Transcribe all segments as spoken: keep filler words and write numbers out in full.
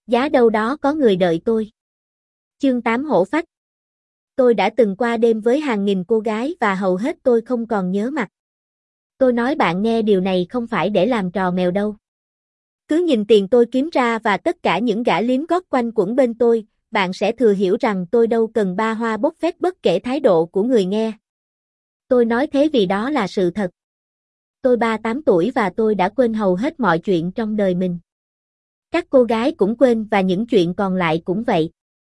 Giá đâu đó có người đợi tôi. Chương tám Hổ phách. Tôi đã từng qua đêm với hàng nghìn cô gái và hầu hết tôi không còn nhớ mặt. Tôi nói bạn nghe điều này không phải để làm trò mèo đâu. Cứ nhìn tiền tôi kiếm ra và tất cả những gã liếm gót quanh quẩn bên tôi, bạn sẽ thừa hiểu rằng tôi đâu cần ba hoa bốc phét bất kể thái độ của người nghe. Tôi nói thế vì đó là sự thật. Tôi ba mươi tám tuổi và tôi đã quên hầu hết mọi chuyện trong đời mình. Các cô gái cũng quên và những chuyện còn lại cũng vậy.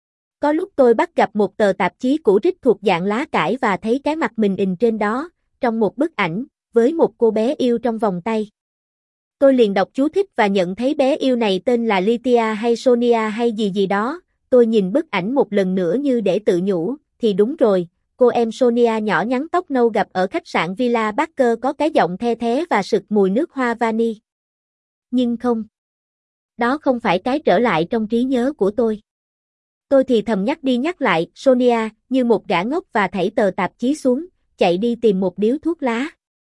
Có lúc tôi bắt gặp một tờ tạp chí cũ rích thuộc dạng lá cải và thấy cái mặt mình in trên đó, trong một bức ảnh, với một cô bé yêu trong vòng tay. Tôi liền đọc chú thích và nhận thấy bé yêu này tên là Lydia hay Sonia hay gì gì đó. Tôi nhìn bức ảnh một lần nữa như để tự nhủ, thì đúng rồi, cô em Sonia nhỏ nhắn tóc nâu gặp ở khách sạn Villa Parker có cái giọng the thé và sực mùi nước hoa vani. Nhưng không. Đó không phải cái trở lại trong trí nhớ của tôi. Tôi thì thầm nhắc đi nhắc lại, Sonia, như một gã ngốc và thảy tờ tạp chí xuống, chạy đi tìm một điếu thuốc lá.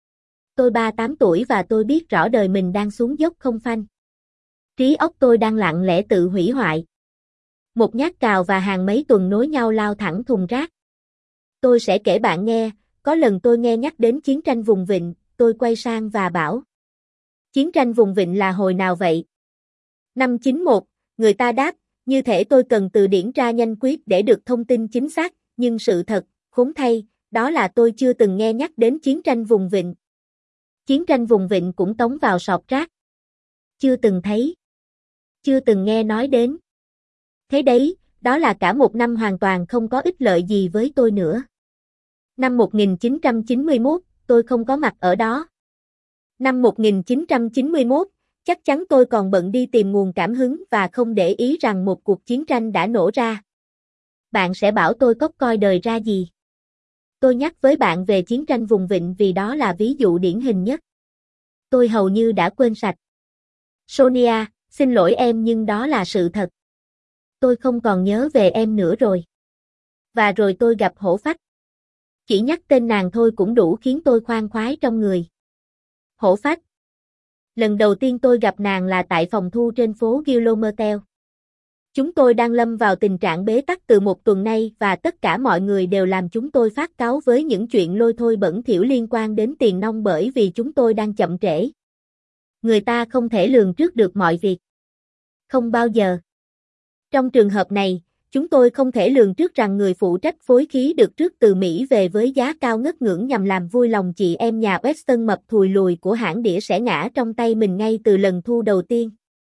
Tôi ba mươi tám tuổi và tôi biết rõ đời mình đang xuống dốc không phanh. Trí óc tôi đang lặng lẽ tự hủy hoại. Một nhát cào và hàng mấy tuần nối nhau lao thẳng thùng rác. Tôi sẽ kể bạn nghe, có lần tôi nghe nhắc đến chiến tranh vùng vịnh, tôi quay sang và bảo. Chiến tranh vùng vịnh là hồi nào vậy? Năm chín mốt, người ta đáp, như thể tôi cần từ điển tra nhanh quyết để được thông tin chính xác, nhưng sự thật, khốn thay, đó là tôi chưa từng nghe nhắc đến chiến tranh vùng vịnh. Chiến tranh vùng vịnh cũng tống vào sọt rác. Chưa từng thấy. Chưa từng nghe nói đến. Thế đấy, đó là cả một năm hoàn toàn không có ích lợi gì với tôi nữa. Năm một nghìn chín trăm chín mươi mốt, tôi không có mặt ở đó. Năm một nghìn chín trăm chín mươi mốt, chắc chắn tôi còn bận đi tìm nguồn cảm hứng và không để ý rằng một cuộc chiến tranh đã nổ ra. Bạn sẽ bảo tôi có coi đời ra gì? Tôi nhắc với bạn về chiến tranh vùng vịnh vì đó là ví dụ điển hình nhất. Tôi hầu như đã quên sạch. Sonia, xin lỗi em nhưng đó là sự thật. Tôi không còn nhớ về em nữa rồi. Và rồi tôi gặp Hổ phách. Chỉ nhắc tên nàng thôi cũng đủ khiến tôi khoan khoái trong người. Hổ phách. Lần đầu tiên tôi gặp nàng là tại phòng thu trên phố Guillomertel. Chúng tôi đang lâm vào tình trạng bế tắc từ một tuần nay và tất cả mọi người đều làm chúng tôi phát cáu với những chuyện lôi thôi bẩn thỉu liên quan đến tiền nong bởi vì chúng tôi đang chậm trễ. Người ta không thể lường trước được mọi việc. Không bao giờ. Trong trường hợp này, chúng tôi không thể lường trước rằng người phụ trách phối khí được rước từ Mỹ về với giá cao ngất ngưỡng nhằm làm vui lòng chị em nhà Weston mập thùi lùi của hãng đĩa sẽ ngã trong tay mình ngay từ lần thu đầu tiên.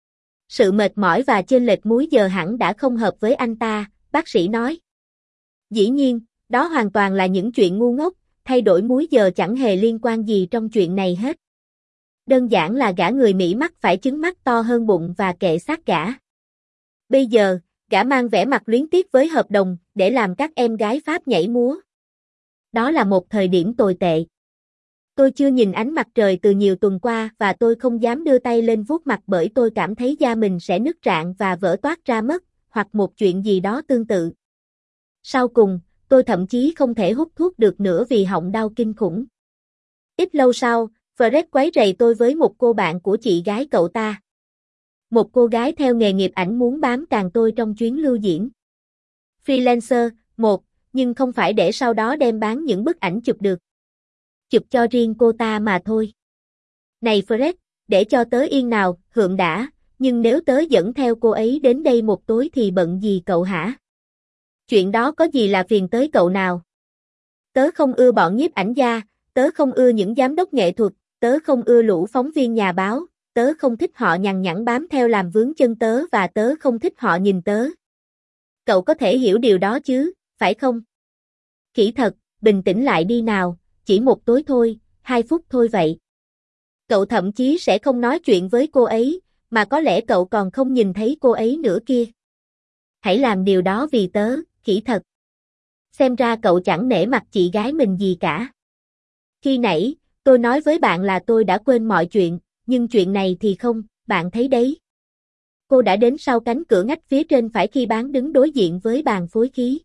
Sự mệt mỏi và chênh lệch múi giờ hẳn đã không hợp với anh ta, bác sĩ nói. Dĩ nhiên, đó hoàn toàn là những chuyện ngu ngốc, thay đổi múi giờ chẳng hề liên quan gì trong chuyện này hết. Đơn giản là gã người Mỹ mắc phải trứng mắt to hơn bụng và kệ xác gã. Bây giờ, gã mang vẻ mặt luyến tiếc với hợp đồng, để làm các em gái Pháp nhảy múa. Đó là một thời điểm tồi tệ. Tôi chưa nhìn ánh mặt trời từ nhiều tuần qua và tôi không dám đưa tay lên vuốt mặt bởi tôi cảm thấy da mình sẽ nứt rạn và vỡ toát ra mất, hoặc một chuyện gì đó tương tự. Sau cùng, tôi thậm chí không thể hút thuốc được nữa vì họng đau kinh khủng. Ít lâu sau, Fred quấy rầy tôi với một cô bạn của chị gái cậu ta. Một cô gái theo nghề nghiệp ảnh muốn bám càng tôi trong chuyến lưu diễn. Freelancer, một, nhưng không phải để sau đó đem bán những bức ảnh chụp được. Chụp cho riêng cô ta mà thôi. Này Fred, để cho tớ yên nào, hượng đã, nhưng nếu tớ dẫn theo cô ấy đến đây một tối thì bận gì cậu hả? Chuyện đó có gì là phiền tới cậu nào? Tớ không ưa bọn nhiếp ảnh gia, tớ không ưa những giám đốc nghệ thuật, tớ không ưa lũ phóng viên nhà báo, tớ không thích họ nhằn nhẵn bám theo làm vướng chân tớ và tớ không thích họ nhìn tớ. Cậu có thể hiểu điều đó chứ, phải không? Khỉ thật, bình tĩnh lại đi nào, chỉ một tối thôi, hai phút thôi vậy. Cậu thậm chí sẽ không nói chuyện với cô ấy, mà có lẽ cậu còn không nhìn thấy cô ấy nữa kia. Hãy làm điều đó vì tớ, khỉ thật. Xem ra cậu chẳng nể mặt chị gái mình gì cả. Khi nãy, tôi nói với bạn là tôi đã quên mọi chuyện, nhưng chuyện này thì không, bạn thấy đấy. Cô đã đến sau cánh cửa ngách phía trên phải khi bán đứng đối diện với bàn phối khí.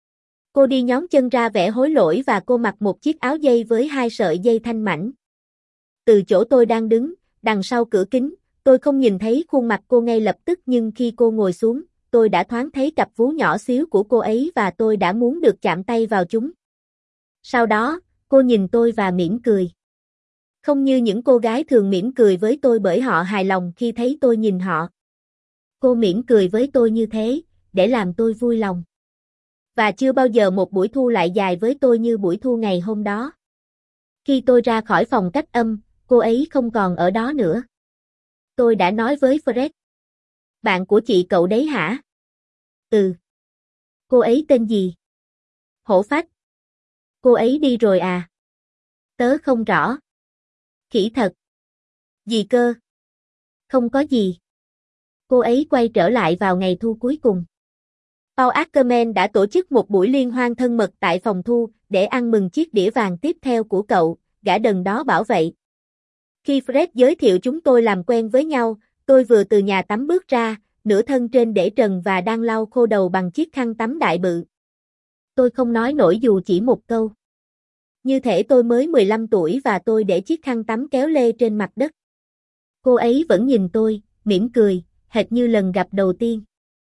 Cô đi nhón chân ra vẻ hối lỗi và cô mặc một chiếc áo dây với hai sợi dây thanh mảnh. Từ chỗ tôi đang đứng, đằng sau cửa kính, Tôi không nhìn thấy khuôn mặt cô ngay lập tức nhưng khi cô ngồi xuống, tôi đã thoáng thấy cặp vú nhỏ xíu của cô ấy và tôi đã muốn được chạm tay vào chúng. Sau đó, cô nhìn tôi và mỉm cười. Không như những cô gái thường mỉm cười với tôi bởi họ hài lòng khi thấy tôi nhìn họ. Cô mỉm cười với tôi như thế, để làm tôi vui lòng. Và chưa bao giờ một buổi thu lại dài với tôi như buổi thu ngày hôm đó. Khi tôi ra khỏi phòng cách âm, cô ấy không còn ở đó nữa. Tôi đã nói với Fred. Bạn của chị cậu đấy hả? Ừ. Cô ấy tên gì? Hổ phách. Cô ấy đi rồi à? Tớ không rõ. Khỉ thật. Gì cơ? Không có gì. Cô ấy quay trở lại vào ngày thu cuối cùng. Paul Ackerman đã tổ chức một buổi liên hoan thân mật tại phòng thu để ăn mừng chiếc đĩa vàng tiếp theo của cậu, gã đần đó bảo vậy. Khi Fred giới thiệu chúng tôi làm quen với nhau, tôi vừa từ nhà tắm bước ra, nửa thân trên để trần và đang lau khô đầu bằng chiếc khăn tắm đại bự. Tôi không nói nổi dù chỉ một câu. Như thể tôi mới mười lăm tuổi và tôi để chiếc khăn tắm kéo lê trên mặt đất. Cô ấy vẫn nhìn tôi, mỉm cười, hệt như lần gặp đầu tiên.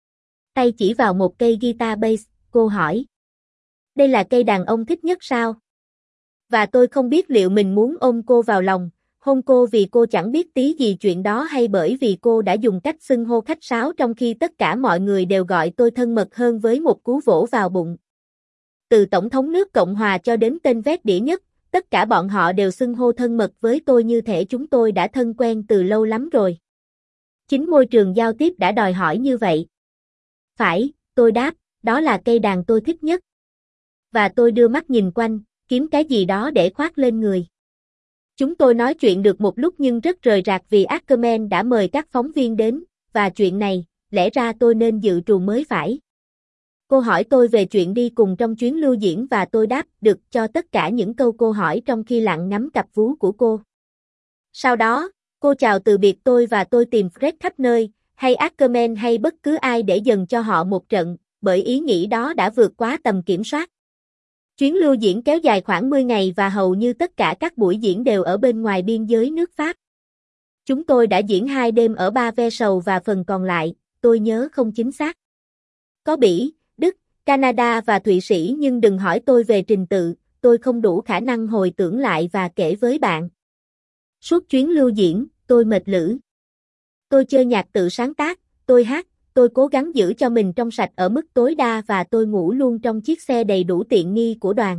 Tay chỉ vào một cây guitar bass, cô hỏi. Đây là cây đàn ông thích nhất sao? Và tôi không biết liệu mình muốn ôm cô vào lòng, hôn cô vì cô chẳng biết tí gì chuyện đó hay bởi vì cô đã dùng cách xưng hô khách sáo trong khi tất cả mọi người đều gọi tôi thân mật hơn với một cú vỗ vào bụng. Từ Tổng thống nước Cộng hòa cho đến tên vét đĩa nhất, tất cả bọn họ đều xưng hô thân mật với tôi như thể chúng tôi đã thân quen từ lâu lắm rồi. Chính môi trường giao tiếp đã đòi hỏi như vậy. Phải, tôi đáp, đó là cây đàn tôi thích nhất. Và tôi đưa mắt nhìn quanh, kiếm cái gì đó để khoác lên người. Chúng tôi nói chuyện được một lúc nhưng rất rời rạc vì Ackerman đã mời các phóng viên đến, và chuyện này, lẽ ra tôi nên dự trù mới phải. Cô hỏi tôi về chuyện đi cùng trong chuyến lưu diễn và tôi đáp được cho tất cả những câu cô hỏi trong khi lặng ngắm cặp vú của cô. Sau đó, cô chào từ biệt tôi và tôi tìm Fred khắp nơi, hay Ackerman hay bất cứ ai để dần cho họ một trận, bởi ý nghĩ đó đã vượt quá tầm kiểm soát. Chuyến lưu diễn kéo dài khoảng mười ngày và hầu như tất cả các buổi diễn đều ở bên ngoài biên giới nước Pháp. Chúng tôi đã diễn hai đêm ở Ba Ve Sầu và phần còn lại, tôi nhớ không chính xác. Có Bỉ, Đức, Canada và Thụy Sĩ nhưng đừng hỏi tôi về trình tự, tôi không đủ khả năng hồi tưởng lại và kể với bạn. Suốt chuyến lưu diễn, tôi mệt lử. Tôi chơi nhạc tự sáng tác, tôi hát, tôi cố gắng giữ cho mình trong sạch ở mức tối đa và tôi ngủ luôn trong chiếc xe đầy đủ tiện nghi của đoàn.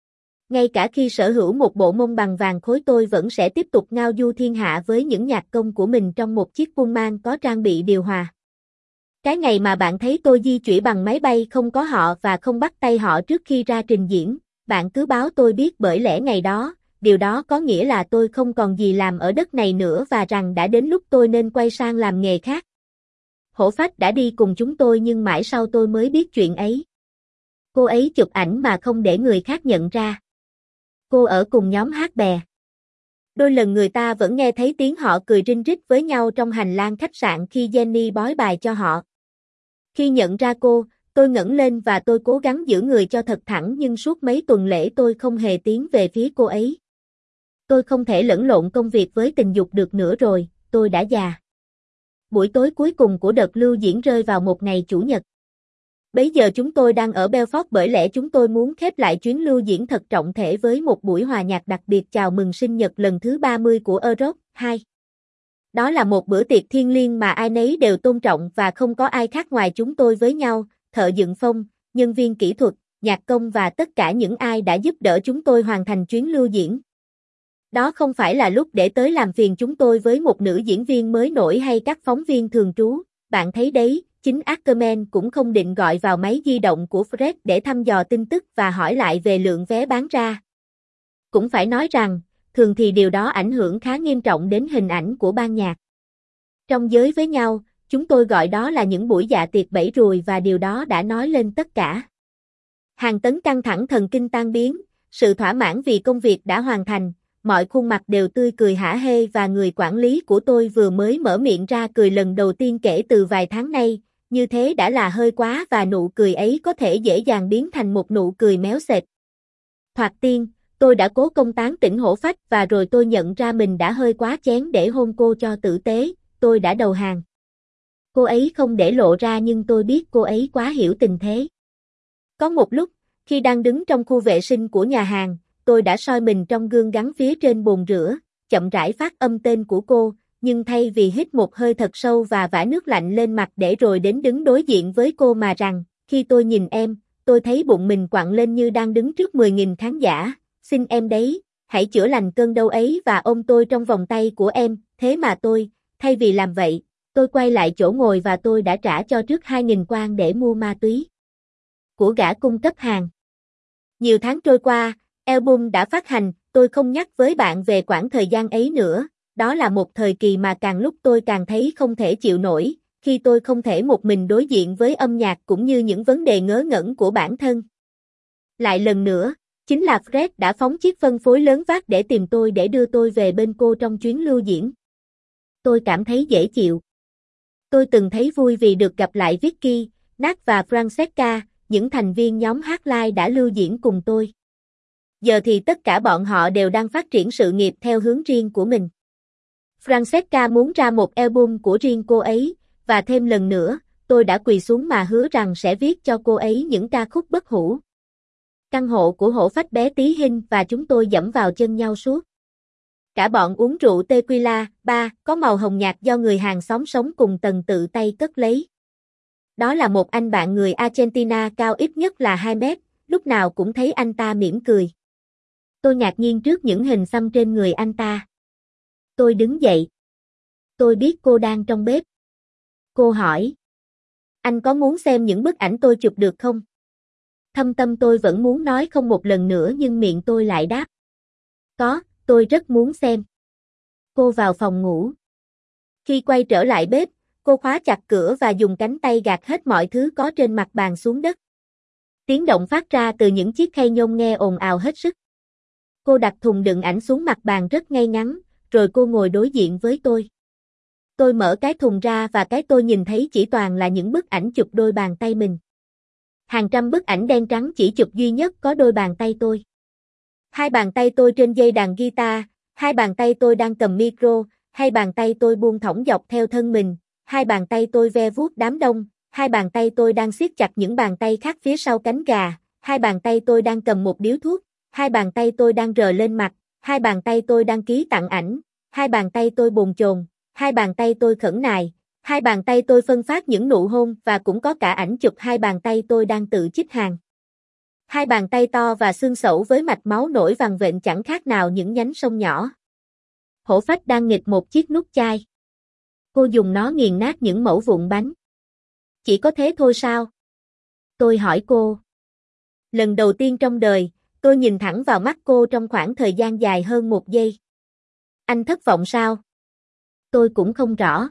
Ngay cả khi sở hữu một bộ mông bằng vàng khối tôi vẫn sẽ tiếp tục ngao du thiên hạ với những nhạc công của mình trong một chiếc Pullman có trang bị điều hòa. Cái ngày mà bạn thấy tôi di chuyển bằng máy bay không có họ và không bắt tay họ trước khi ra trình diễn, bạn cứ báo tôi biết bởi lẽ ngày đó, điều đó có nghĩa là tôi không còn gì làm ở đất này nữa và rằng đã đến lúc tôi nên quay sang làm nghề khác. Hổ phách đã đi cùng chúng tôi nhưng mãi sau tôi mới biết chuyện ấy. Cô ấy chụp ảnh mà không để người khác nhận ra. Cô ở cùng nhóm hát bè. Đôi lần người ta vẫn nghe thấy tiếng họ cười rinh rít với nhau trong hành lang khách sạn khi Jenny bói bài cho họ. Khi nhận ra cô, tôi ngẩng lên và tôi cố gắng giữ người cho thật thẳng nhưng suốt mấy tuần lễ tôi không hề tiến về phía cô ấy. Tôi không thể lẫn lộn công việc với tình dục được nữa rồi, tôi đã già. Buổi tối cuối cùng của đợt lưu diễn rơi vào một ngày Chủ nhật. Bấy giờ chúng tôi đang ở Belfort bởi lẽ chúng tôi muốn khép lại chuyến lưu diễn thật trọng thể với một buổi hòa nhạc đặc biệt chào mừng sinh nhật lần thứ ba mươi của Europe hai. Đó là một bữa tiệc thiêng liêng mà ai nấy đều tôn trọng và không có ai khác ngoài chúng tôi với nhau, thợ dựng phông, nhân viên kỹ thuật, nhạc công và tất cả những ai đã giúp đỡ chúng tôi hoàn thành chuyến lưu diễn. Đó không phải là lúc để tới làm phiền chúng tôi với một nữ diễn viên mới nổi hay các phóng viên thường trú, bạn thấy đấy, chính Ackerman cũng không định gọi vào máy di động của Fred để thăm dò tin tức và hỏi lại về lượng vé bán ra. Cũng phải nói rằng, thường thì điều đó ảnh hưởng khá nghiêm trọng đến hình ảnh của ban nhạc. Trong giới với nhau, chúng tôi gọi đó là những buổi dạ tiệc bẫy ruồi và điều đó đã nói lên tất cả. Hàng tấn căng thẳng thần kinh tan biến, sự thỏa mãn vì công việc đã hoàn thành, mọi khuôn mặt đều tươi cười hả hê và người quản lý của tôi vừa mới mở miệng ra cười lần đầu tiên kể từ vài tháng nay, như thế đã là hơi quá và nụ cười ấy có thể dễ dàng biến thành một nụ cười méo sệt. Thoạt tiên, tôi đã cố công tán tỉnh hổ phách và rồi tôi nhận ra mình đã hơi quá chén để hôn cô cho tử tế, tôi đã đầu hàng. Cô ấy không để lộ ra nhưng tôi biết cô ấy quá hiểu tình thế. Có một lúc, khi đang đứng trong khu vệ sinh của nhà hàng, tôi đã soi mình trong gương gắn phía trên bồn rửa, chậm rãi phát âm tên của cô, nhưng thay vì hít một hơi thật sâu và vả nước lạnh lên mặt để rồi đến đứng đối diện với cô mà rằng, khi tôi nhìn em, tôi thấy bụng mình quặn lên như đang đứng trước mười nghìn khán giả, xin em đấy, hãy chữa lành cơn đau ấy và ôm tôi trong vòng tay của em, thế mà tôi, thay vì làm vậy, tôi quay lại chỗ ngồi và tôi đã trả cho trước hai nghìn won để mua ma túy của gã cung cấp hàng. Nhiều tháng trôi qua, album đã phát hành, tôi không nhắc với bạn về quãng thời gian ấy nữa, đó là một thời kỳ mà càng lúc tôi càng thấy không thể chịu nổi, khi tôi không thể một mình đối diện với âm nhạc cũng như những vấn đề ngớ ngẩn của bản thân. Lại lần nữa, chính là Fred đã phóng chiếc phân phối lớn vác để tìm tôi để đưa tôi về bên cô trong chuyến lưu diễn. Tôi cảm thấy dễ chịu. Tôi từng thấy vui vì được gặp lại Vicky, Nat và Francesca, những thành viên nhóm hát live đã lưu diễn cùng tôi. Giờ thì tất cả bọn họ đều đang phát triển sự nghiệp theo hướng riêng của mình. Francesca muốn ra một album của riêng cô ấy, và thêm lần nữa, tôi đã quỳ xuống mà hứa rằng sẽ viết cho cô ấy những ca khúc bất hủ. Căn hộ của hổ phách bé tí hình và chúng tôi dẫm vào chân nhau suốt. Cả bọn uống rượu tequila, ba, có màu hồng nhạt do người hàng xóm sống cùng tầng tự tay cất lấy. Đó là một anh bạn người Argentina cao ít nhất là hai mét, lúc nào cũng thấy anh ta mỉm cười. Tôi ngạc nhiên trước những hình xăm trên người anh ta. Tôi đứng dậy. Tôi biết cô đang trong bếp. Cô hỏi. Anh có muốn xem những bức ảnh tôi chụp được không? Thâm tâm tôi vẫn muốn nói không một lần nữa nhưng miệng tôi lại đáp. Có, tôi rất muốn xem. Cô vào phòng ngủ. Khi quay trở lại bếp, cô khóa chặt cửa và dùng cánh tay gạt hết mọi thứ có trên mặt bàn xuống đất. Tiếng động phát ra từ những chiếc khay nhôm nghe ồn ào hết sức. Cô đặt thùng đựng ảnh xuống mặt bàn rất ngay ngắn, rồi cô ngồi đối diện với tôi. Tôi mở cái thùng ra và cái tôi nhìn thấy chỉ toàn là những bức ảnh chụp đôi bàn tay mình. Hàng trăm bức ảnh đen trắng chỉ chụp duy nhất có đôi bàn tay tôi. Hai bàn tay tôi trên dây đàn guitar, hai bàn tay tôi đang cầm micro, hai bàn tay tôi buông thõng dọc theo thân mình, hai bàn tay tôi ve vuốt đám đông, hai bàn tay tôi đang siết chặt những bàn tay khác phía sau cánh gà, hai bàn tay tôi đang cầm một điếu thuốc, hai bàn tay tôi đang rờ lên mặt, hai bàn tay tôi đang ký tặng ảnh, hai bàn tay tôi bồn chồn, hai bàn tay tôi khẩn nài, hai bàn tay tôi phân phát những nụ hôn và cũng có cả ảnh chụp hai bàn tay tôi đang tự chích hàng. Hai bàn tay to và xương sẩu với mạch máu nổi vằn vện chẳng khác nào những nhánh sông nhỏ. Hổ phách đang nghịch một chiếc nút chai. Cô dùng nó nghiền nát những mẩu vụn bánh. Chỉ có thế thôi sao? Tôi hỏi cô. Lần đầu tiên trong đời, tôi nhìn thẳng vào mắt cô trong khoảng thời gian dài hơn một giây. Anh thất vọng sao? Tôi cũng không rõ.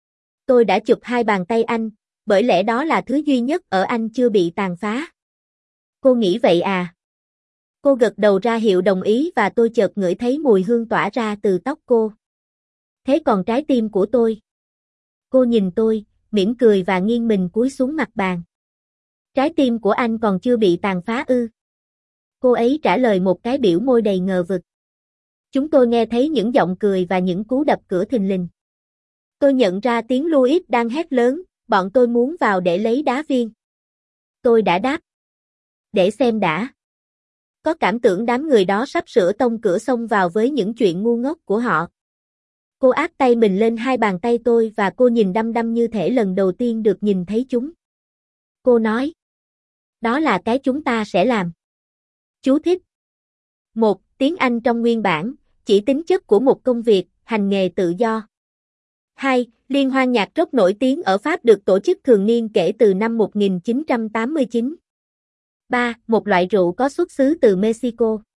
Tôi đã chụp hai bàn tay anh, bởi lẽ đó là thứ duy nhất ở anh chưa bị tàn phá. Cô nghĩ vậy à? Cô gật đầu ra hiệu đồng ý và tôi chợt ngửi thấy mùi hương tỏa ra từ tóc cô. Thế còn trái tim của tôi? Cô nhìn tôi, mỉm cười và nghiêng mình cúi xuống mặt bàn. Trái tim của anh còn chưa bị tàn phá ư? Cô ấy trả lời một cái biểu môi đầy ngờ vực. Chúng tôi nghe thấy những giọng cười và những cú đập cửa thình lình. Tôi nhận ra tiếng Louis đang hét lớn, bọn tôi muốn vào để lấy đá viên. Tôi đã đáp. Để xem đã. Có cảm tưởng đám người đó sắp sửa tông cửa xông vào với những chuyện ngu ngốc của họ. Cô áp tay mình lên hai bàn tay tôi và cô nhìn đăm đăm như thể lần đầu tiên được nhìn thấy chúng. Cô nói. Đó là cái chúng ta sẽ làm. Chú thích. một. Tiếng Anh trong nguyên bản, chỉ tính chất của một công việc, hành nghề tự do. hai. Liên hoan nhạc rock nổi tiếng ở Pháp được tổ chức thường niên kể từ năm một nghìn chín trăm tám mươi chín. ba. Một loại rượu có xuất xứ từ Mexico.